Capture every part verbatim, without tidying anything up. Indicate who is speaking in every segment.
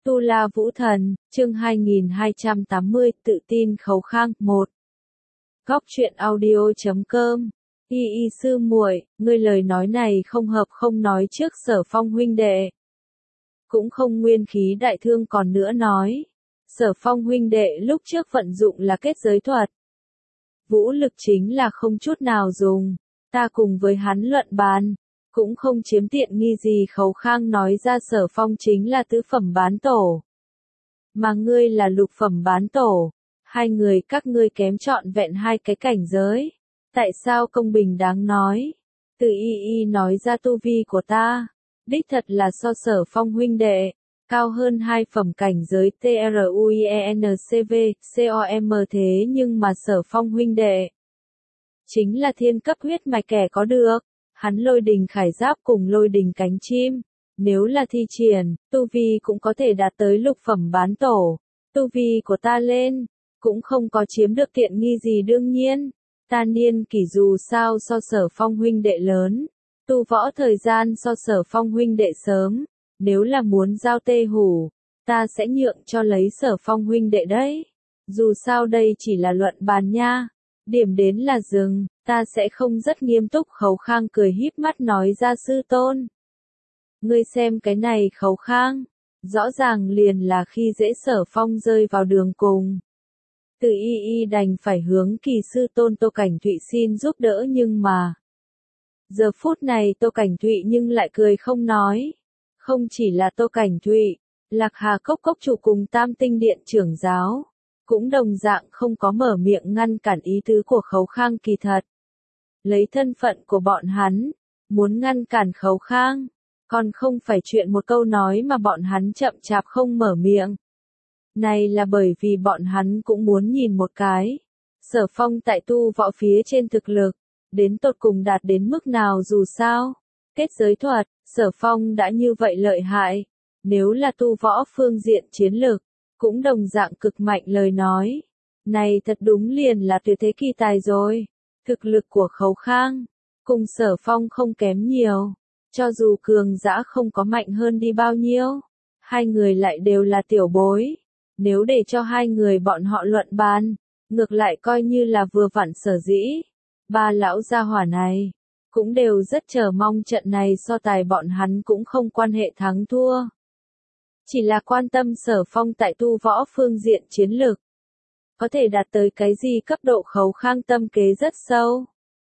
Speaker 1: Tu La Vũ Thần, chương hai nghìn hai trăm tám mươi, tự tin khấu khang, một. Góc truyện audio chấm com. Y y sư muội, ngươi lời nói này không hợp không nói trước Sở Phong huynh đệ. Cũng không nguyên khí đại thương còn nữa nói. Sở Phong huynh đệ lúc trước vận dụng là kết giới thuật. Vũ lực chính là không chút nào dùng. Ta cùng với hắn luận bàn. Cũng không chiếm tiện nghi gì. Khấu khang nói ra Sở Phong chính là tứ phẩm bán tổ. Mà ngươi là lục phẩm bán tổ. Hai người các ngươi kém trọn vẹn hai cái cảnh giới. Tại sao công bình đáng nói? Từ y y nói ra tu vi của ta. Đích thật là so Sở Phong huynh đệ. Cao hơn hai phẩm cảnh giới T R U I E N C V, C O M thế nhưng mà Sở Phong huynh đệ. Chính là thiên cấp huyết mạch kẻ có được. Hắn lôi đình khải giáp cùng lôi đình cánh chim. Nếu là thi triển, tu vi cũng có thể đạt tới lục phẩm bán tổ. Tu vi của ta lên, cũng không có chiếm được tiện nghi gì đương nhiên. Ta niên kỷ dù sao so Sở Phong huynh đệ lớn. Tu võ thời gian so Sở Phong huynh đệ sớm. Nếu là muốn giao tê hủ, ta sẽ nhượng cho lấy Sở Phong huynh đệ đấy. Dù sao đây chỉ là luận bàn nha. Điểm đến là dừng, ta sẽ không rất nghiêm túc. Khấu khang cười híp mắt nói ra sư tôn. Ngươi xem cái này Khấu khang. Rõ ràng liền là khi dễ Sở Phong rơi vào đường cùng. Từ y y đành phải hướng kỳ sư tôn Tô Cảnh Thụy xin giúp đỡ nhưng mà. Giờ phút này Tô Cảnh Thụy nhưng lại cười không nói. Không chỉ là Tô Cảnh Thụy, Lạc Hà Cốc Cốc chủ cùng Tam Tinh Điện trưởng giáo. Cũng đồng dạng không có mở miệng ngăn cản ý tứ của Khấu khang kỳ thật. Lấy thân phận của bọn hắn, muốn ngăn cản Khấu khang. Còn không phải chuyện một câu nói mà bọn hắn chậm chạp không mở miệng. Này là bởi vì bọn hắn cũng muốn nhìn một cái. Sở Phong tại tu võ phía trên thực lực, đến tột cùng đạt đến mức nào dù sao. Kết giới thuật, Sở Phong đã như vậy lợi hại. Nếu là tu võ phương diện chiến lược, cũng đồng dạng cực mạnh lời nói. Này thật đúng liền là tuyệt thế kỳ tài rồi. Thực lực của Khấu khang, cùng Sở Phong không kém nhiều. Cho dù cường dã không có mạnh hơn đi bao nhiêu, hai người lại đều là tiểu bối. Nếu để cho hai người bọn họ luận bàn, ngược lại coi như là vừa vặn sở dĩ. Ba lão gia hỏa này, cũng đều rất chờ mong trận này so tài bọn hắn cũng không quan hệ thắng thua. Chỉ là quan tâm Sở Phong tại tu võ phương diện chiến lược. Có thể đạt tới cái gì cấp độ. Khấu khang tâm kế rất sâu.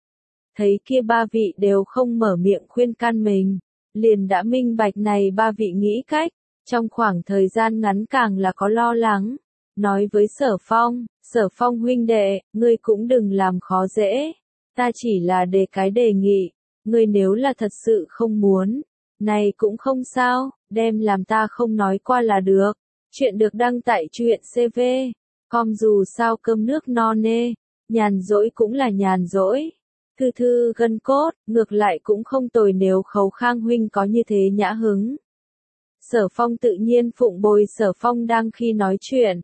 Speaker 1: Thấy kia ba vị đều không mở miệng khuyên can mình, liền đã minh bạch này ba vị nghĩ cách, trong khoảng thời gian ngắn càng là có lo lắng. Nói với Sở Phong, Sở Phong huynh đệ, ngươi cũng đừng làm khó dễ, ta chỉ là đề cái đề nghị, ngươi nếu là thật sự không muốn, này cũng không sao, đem làm ta không nói qua là được. Chuyện được đăng tại truyện C V, com dù sao cơm nước no nê, nhàn rỗi cũng là nhàn rỗi. Thư thư gân cốt, ngược lại cũng không tồi nếu Khấu khang huynh có như thế nhã hứng. Sở Phong tự nhiên phụng bồi. Sở Phong đang khi nói chuyện.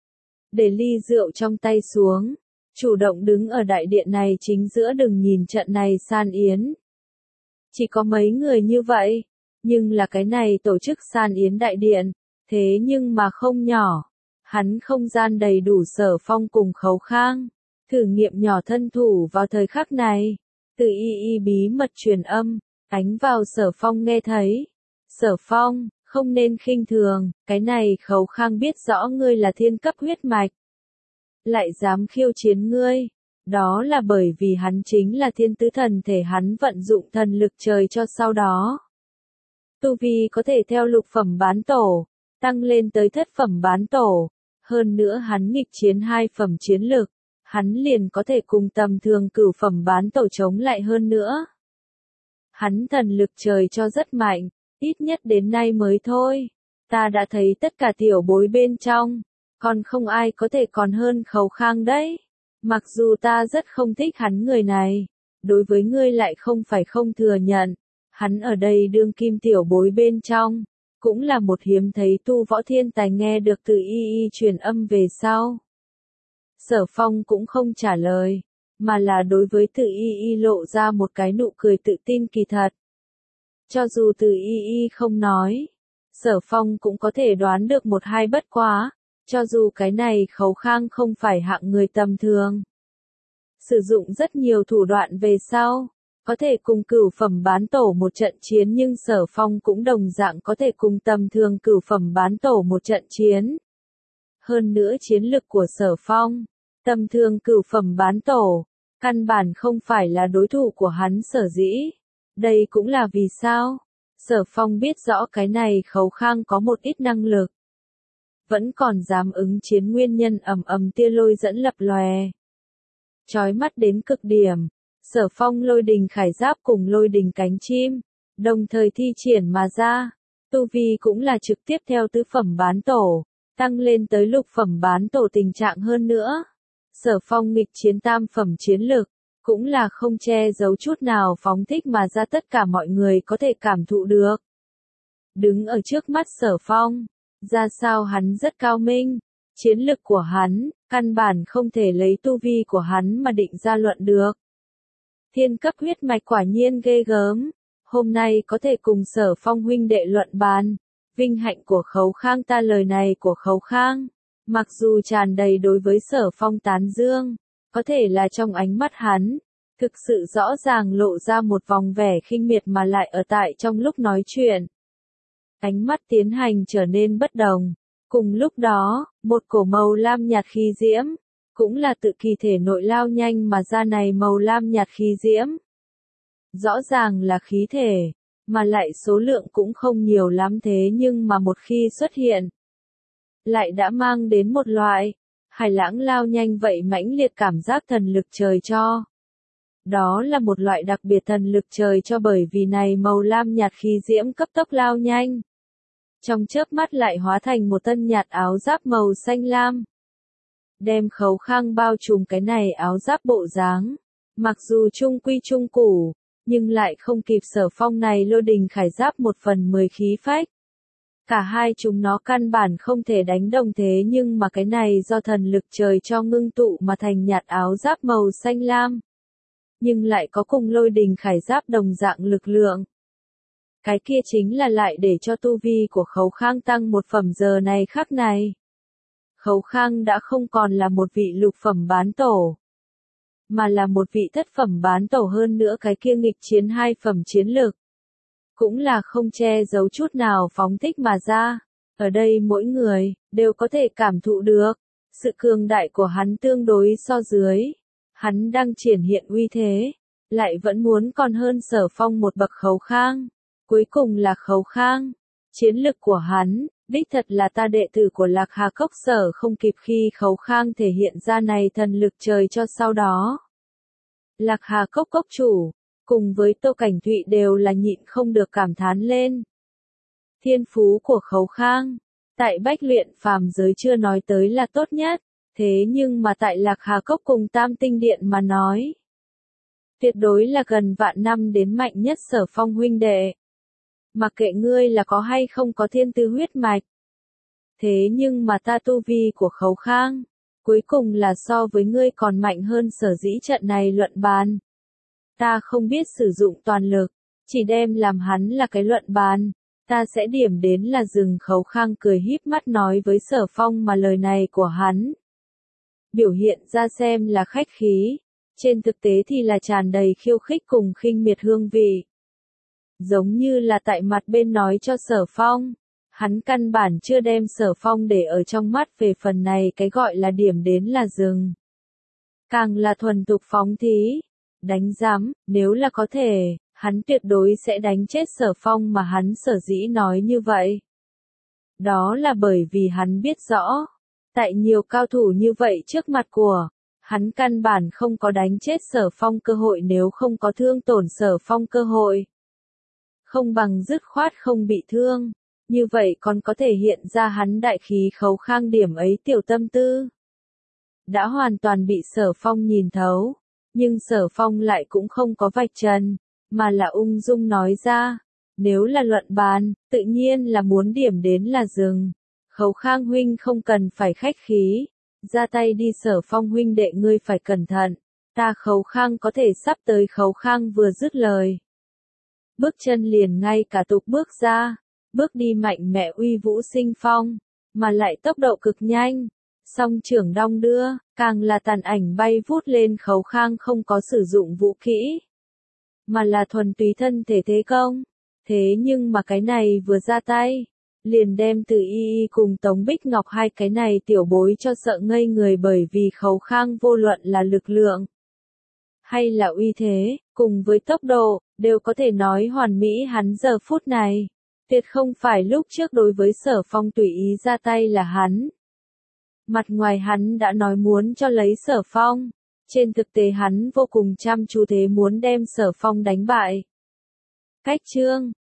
Speaker 1: Để ly rượu trong tay xuống. Chủ động đứng ở đại điện này chính giữa đừng nhìn trận này san yến. Chỉ có mấy người như vậy. Nhưng là cái này tổ chức san yến đại điện. Thế nhưng mà không nhỏ. Hắn không gian đầy đủ. Sở Phong cùng Khấu khang. Thử nghiệm nhỏ thân thủ vào thời khắc này. Từ y y bí mật truyền âm. Ánh vào Sở Phong nghe thấy. Sở Phong, không nên khinh thường. Cái này Khấu khang biết rõ ngươi là thiên cấp huyết mạch. Lại dám khiêu chiến ngươi. Đó là bởi vì hắn chính là thiên tứ thần thể. Hắn vận dụng thần lực trời cho sau đó. Tu vi có thể theo lục phẩm bán tổ. Tăng lên tới thất phẩm bán tổ. Hơn nữa hắn nghịch chiến hai phẩm chiến lực. Hắn liền có thể cùng tầm thường cửu phẩm bán tổ chống lại hơn nữa. Hắn thần lực trời cho rất mạnh, ít nhất đến nay mới thôi. Ta đã thấy tất cả tiểu bối bên trong, còn không ai có thể còn hơn Khấu khang đấy. Mặc dù ta rất không thích hắn người này, đối với ngươi lại không phải không thừa nhận. Hắn ở đây đương kim tiểu bối bên trong, cũng là một hiếm thấy tu võ thiên tài. Nghe được từ y y truyền âm về sau. Sở Phong cũng không trả lời, mà là đối với Từ Y Y lộ ra một cái nụ cười tự tin kỳ thật. Cho dù Từ Y Y không nói, Sở Phong cũng có thể đoán được một hai bất quá, cho dù cái này Khấu Khang không phải hạng người tầm thường. Sử dụng rất nhiều thủ đoạn về sau, có thể cùng cửu phẩm bán tổ một trận chiến nhưng Sở Phong cũng đồng dạng có thể cùng tầm thường cửu phẩm bán tổ một trận chiến. Hơn nữa chiến lực của Sở Phong, tầm thường cửu phẩm bán tổ, căn bản không phải là đối thủ của hắn sở dĩ. Đây cũng là vì sao? Sở Phong biết rõ cái này Khấu Khang có một ít năng lực. Vẫn còn dám ứng chiến nguyên nhân ầm ầm tia lôi dẫn lập lòe. Chói mắt đến cực điểm. Sở Phong lôi đình khải giáp cùng lôi đình cánh chim, đồng thời thi triển mà ra. Tu vi cũng là trực tiếp theo tứ phẩm bán tổ, tăng lên tới lục phẩm bán tổ tình trạng hơn nữa. Sở Phong nghịch chiến tam phẩm chiến lực, cũng là không che giấu chút nào phóng thích mà ra tất cả mọi người có thể cảm thụ được. Đứng ở trước mắt Sở Phong, ra sao hắn rất cao minh, chiến lực của hắn, căn bản không thể lấy tu vi của hắn mà định ra luận được. Thiên cấp huyết mạch quả nhiên ghê gớm, hôm nay có thể cùng Sở Phong huynh đệ luận bàn, vinh hạnh của Khấu Khang ta lời này của Khấu Khang, mặc dù tràn đầy đối với Sở Phong tán dương, có thể là trong ánh mắt hắn, thực sự rõ ràng lộ ra một vòng vẻ khinh miệt mà lại ở tại trong lúc nói chuyện. Ánh mắt tiến hành trở nên bất đồng, cùng lúc đó, một cổ màu lam nhạt khí diễm, cũng là tự kỳ thể nội lao nhanh mà ra này màu lam nhạt khí diễm. Rõ ràng là khí thể, mà lại số lượng cũng không nhiều lắm thế nhưng mà một khi xuất hiện, lại đã mang đến một loại, hải lãng lao nhanh vậy mãnh liệt cảm giác thần lực trời cho. Đó là một loại đặc biệt thần lực trời cho bởi vì này màu lam nhạt khí diễm cấp tốc lao nhanh. Trong chớp mắt lại hóa thành một tân nhạt áo giáp màu xanh lam. Đem Khấu Khang bao trùm cái này áo giáp bộ dáng. Mặc dù trung quy trung củ, nhưng lại không kịp Sở Phong này lôi đình khải giáp một phần mười khí phách. Cả hai chúng nó căn bản không thể đánh đồng thế nhưng mà cái này do thần lực trời cho ngưng tụ mà thành nhạt áo giáp màu xanh lam. Nhưng lại có cùng lôi đình khải giáp đồng dạng lực lượng. Cái kia chính là lại để cho tu vi của Khấu Khang tăng một phẩm giờ này khắc này. Khấu Khang đã không còn là một vị lục phẩm bán tổ, mà là một vị thất phẩm bán tổ hơn nữa cái kia nghịch chiến hai phẩm chiến lực. Cũng là không che giấu chút nào phóng thích mà ra. Ở đây mỗi người, đều có thể cảm thụ được, sự cường đại của hắn tương đối so dưới. Hắn đang triển hiện uy thế, lại vẫn muốn còn hơn Sở Phong một bậc Khấu Khang. Cuối cùng là Khấu Khang. Chiến lực của hắn, đích thật là ta đệ tử của Lạc Hà Cốc Sở không kịp khi Khấu Khang thể hiện ra này thần lực trời cho sau đó. Lạc Hà Cốc Cốc chủ, cùng với Tô Cảnh Thụy đều là nhịn không được cảm thán lên. Thiên phú của Khấu Khang, tại Bách Luyện phàm giới chưa nói tới là tốt nhất, thế nhưng mà tại Lạc Hà Cốc cùng Tam Tinh Điện mà nói, tuyệt đối là gần vạn năm đến mạnh nhất Sở Phong huynh đệ. Mặc kệ ngươi là có hay không có thiên tư huyết mạch. Thế nhưng mà ta tu vi của Khấu Khang, cuối cùng là so với ngươi còn mạnh hơn sở dĩ trận này luận bàn. Ta không biết sử dụng toàn lực, chỉ đem làm hắn là cái luận bàn, ta sẽ điểm đến là dừng. Khấu Khang cười híp mắt nói với Sở Phong mà lời này của hắn. Biểu hiện ra xem là khách khí, trên thực tế thì là tràn đầy khiêu khích cùng khinh miệt hương vị. Giống như là tại mặt bên nói cho Sở Phong, hắn căn bản chưa đem Sở Phong để ở trong mắt về phần này cái gọi là điểm đến là dừng. Càng là thuần tục phóng thí, đánh giám, nếu là có thể, hắn tuyệt đối sẽ đánh chết Sở Phong mà hắn sở dĩ nói như vậy. Đó là bởi vì hắn biết rõ, tại nhiều cao thủ như vậy trước mặt của, hắn căn bản không có đánh chết Sở Phong cơ hội nếu không có thương tổn Sở Phong cơ hội. Không bằng dứt khoát không bị thương, như vậy còn có thể hiện ra hắn đại khí Khấu Khang điểm ấy tiểu tâm tư. Đã hoàn toàn bị Sở Phong nhìn thấu, nhưng Sở Phong lại cũng không có vạch trần, mà là ung dung nói ra, nếu là luận bàn, tự nhiên là muốn điểm đến là dừng. Khấu Khang huynh không cần phải khách khí, ra tay đi. Sở Phong huynh đệ ngươi phải cẩn thận, ta Khấu Khang có thể sắp tới. Khấu Khang vừa dứt lời, bước chân liền ngay cả tục bước ra, bước đi mạnh mẽ uy vũ sinh phong, mà lại tốc độ cực nhanh. Song trưởng đong đưa, càng là tàn ảnh bay vút lên. Khấu Khang không có sử dụng vũ kỹ, mà là thuần túy thân thể thế công. Thế nhưng mà cái này vừa ra tay, liền đem Từ Y Y cùng Tống Bích Ngọc hai cái này tiểu bối cho sợ ngây người, bởi vì Khấu Khang vô luận là lực lượng, hay là uy thế, cùng với tốc độ, đều có thể nói hoàn mỹ. Hắn giờ phút này, tuyệt không phải lúc trước đối với Sở Phong tùy ý ra tay là hắn. Mặt ngoài hắn đã nói muốn cho lấy Sở Phong, trên thực tế hắn vô cùng chăm chú thế muốn đem Sở Phong đánh bại. Cách chương